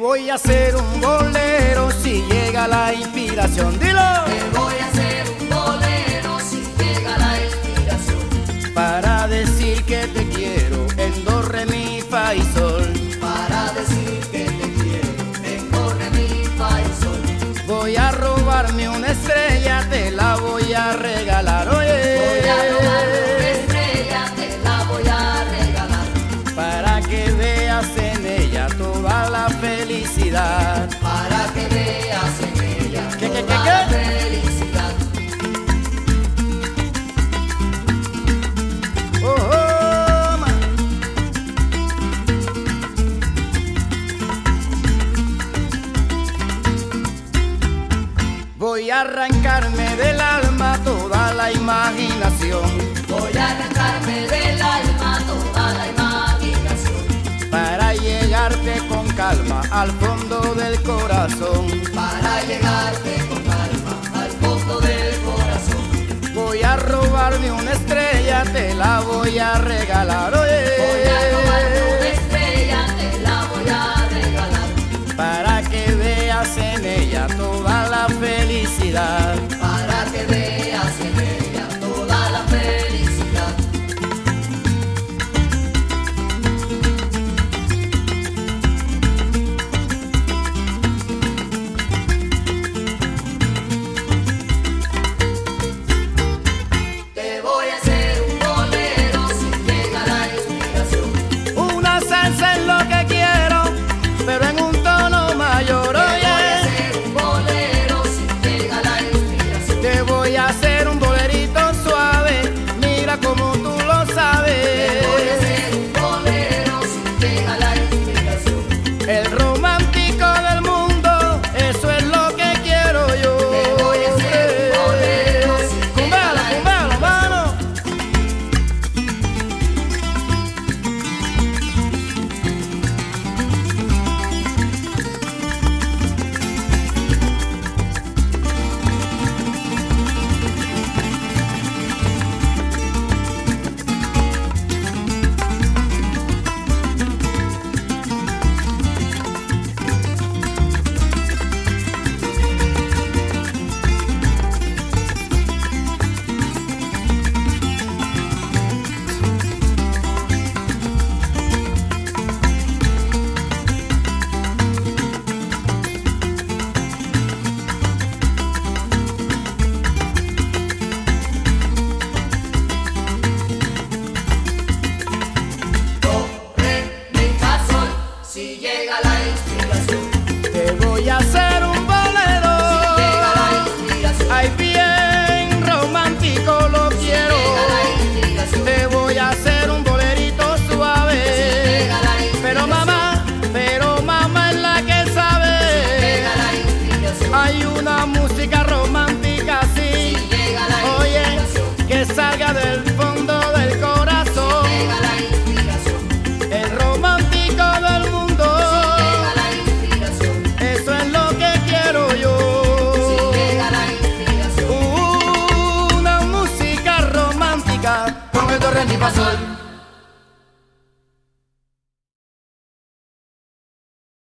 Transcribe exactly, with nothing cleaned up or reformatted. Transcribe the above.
voy a hacer un bolero si llega la inspiración. Dilo. Te voy a hacer un bolero si llega la inspiración. Para decir que te quiero en do, re, mi, fa y sol. Para decir que te quiero en do, re, mi, fa y sol. Voy a robarme una estrella, te la voy a regalar. Oye. Voy a robarme una estrella, te la voy a regalar. Para que veas en ella toda la felicidad. Para que veas en ella ¿Qué, qué, toda qué, la qué? felicidad. Oh, oh, ma. Voy a arrancarme del alma toda la imaginación. Voy a arrancarme del alma toda la imaginación. Para llegarte con calma al fondo del corazón. Para llegarte con calma al fondo del corazón. Voy a robarme una estrella, te la voy a regalar. Oye. Voy a robarme una estrella, te la voy a regalar. Para que veas en ella toda la felicidad. Para que veas en ella toda la felicidad. Te voy a hacer un bolero si llega la inspiración. Una salsa es lo que quiero, pero en un tono mayor. Te voy a Oye, hacer un bolero si llega la inspiración. te voy a hacer un bolerito suave, mira como tú lo sabes. Te voy a hacer un bolero si llega la inspiración. El romántico del mundo, eso es lo que quiero yo. Te voy a hacer un bolero si llega Cumbéalo, la cumbéalo, mano. Do, re, mi, fa, sol. Si llega la inspiración. Te voy a hacer un bolero. Si llega la inspiración. Ay, bien romántico lo quiero. Llega la inspiración. Te voy a hacer un bolerito suave. Llega la inspiración. Pero mamá, pero mamá es la que sabe. Llega la inspiración. Hay una música romántica así. Si llega la Oye, inspiración. que salga